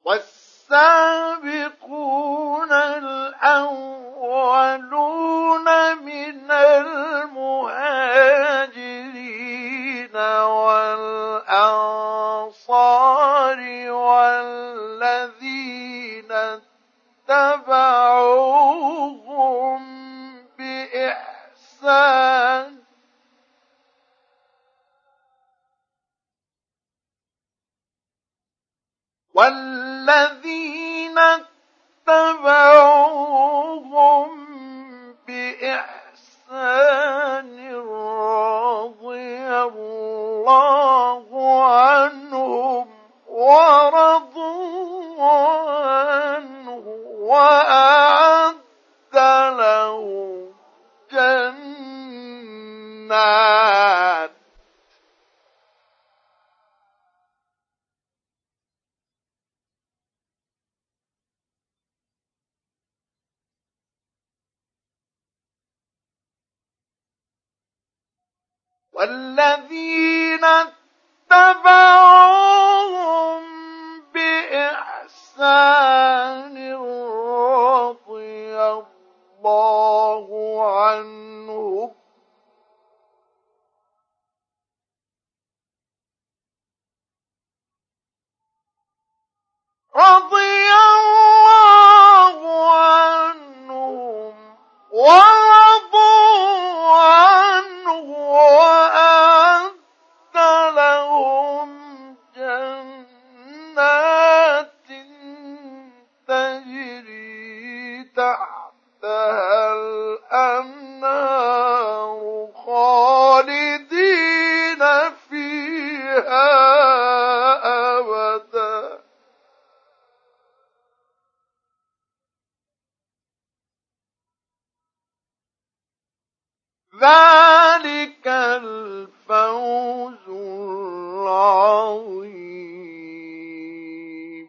والسابقون الأولون من المهاجرين والأنصار والذين اتبعوهم بإحسان والذين اتبعوهم بإحسان رضي الله عنهم ورضوا عنه وأعد لهم جنات والذين اتبعوهم بإحسان رضي الله عنهم ورضوا عنه وأعد لهم جنات تجري تحتها الأنهار خالدين فيها أبدا ذلك الفوز العظيم.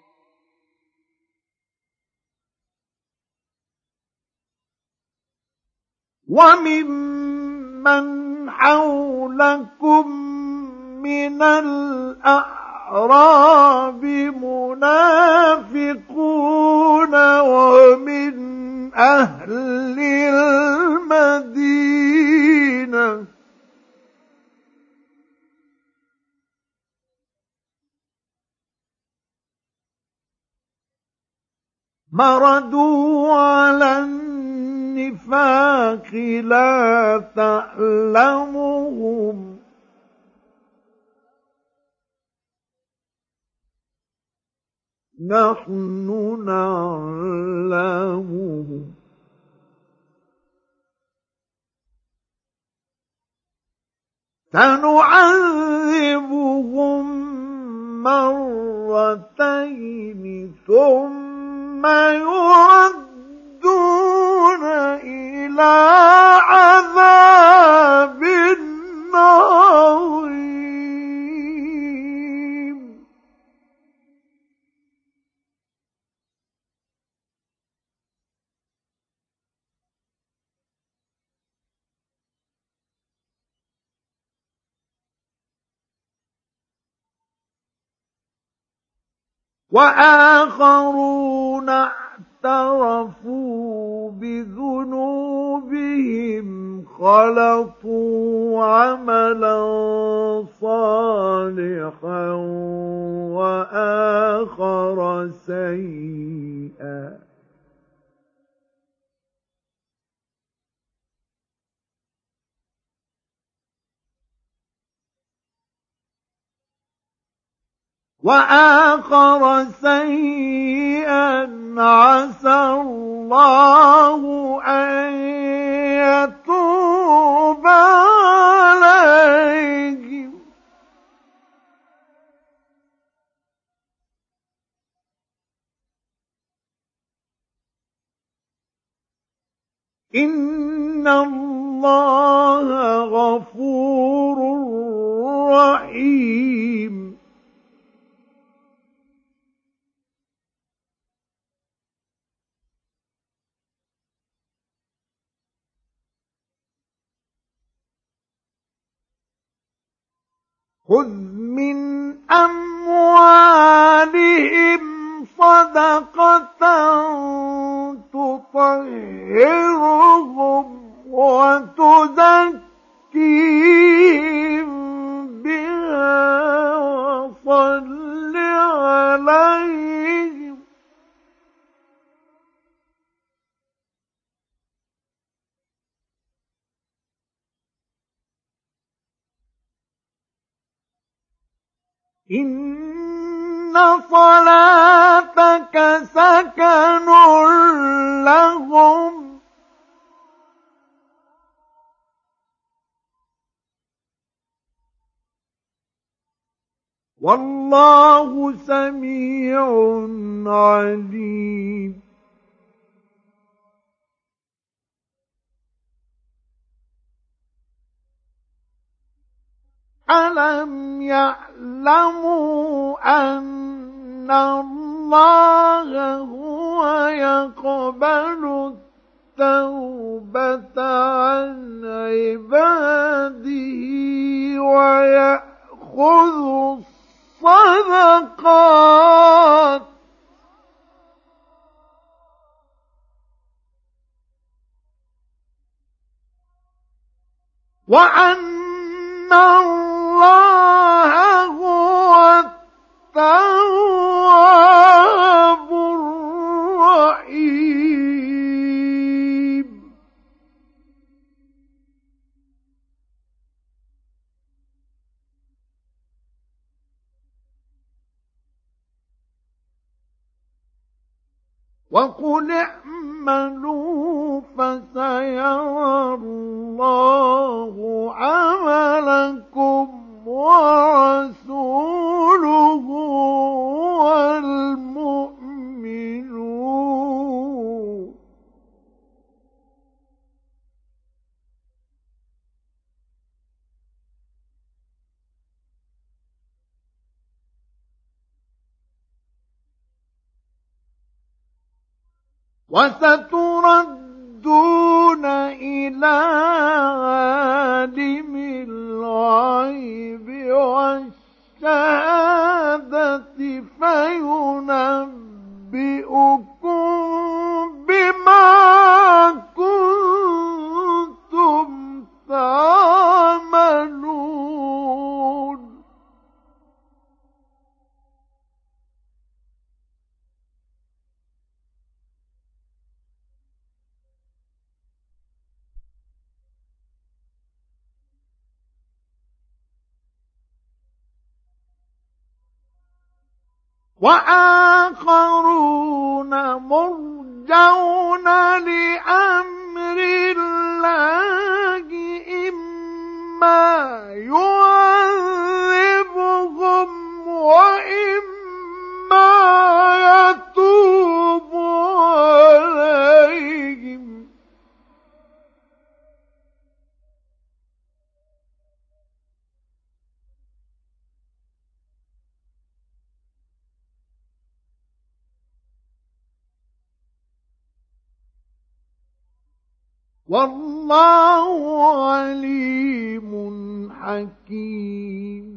وممن حولكم من الأعراب منافقون ومن أهل المدينة مردوا على النفاق لا تعلمهم نحن نعلمهم سنعذبهم مرتين ثم يردون إلى عذاب عظيم. وآخرون اعترفوا بذنوبهم خلطوا عملا صالحا وآخر سيئا عسى الله أن يتوب عليهم إن الله غفور رحيم. خذ من أموالهم صدقة إن صلاتك سكن لهم والله سميع عليم ألم يعلموا أن الله هو يقبل التوبة عن عباده ويأخذ الصدقات وأن الله هو التواب الرحيم وقل اعملوا فسيرى الله عملكم ورسوله والمؤمنون وستردون إلى عالم الغيب والشهادة فينبئكم بما كنتم تعملون وآخرون مرجون لأمر الله إما يعذبهم وإما يتوب عليهم والله عليم حكيم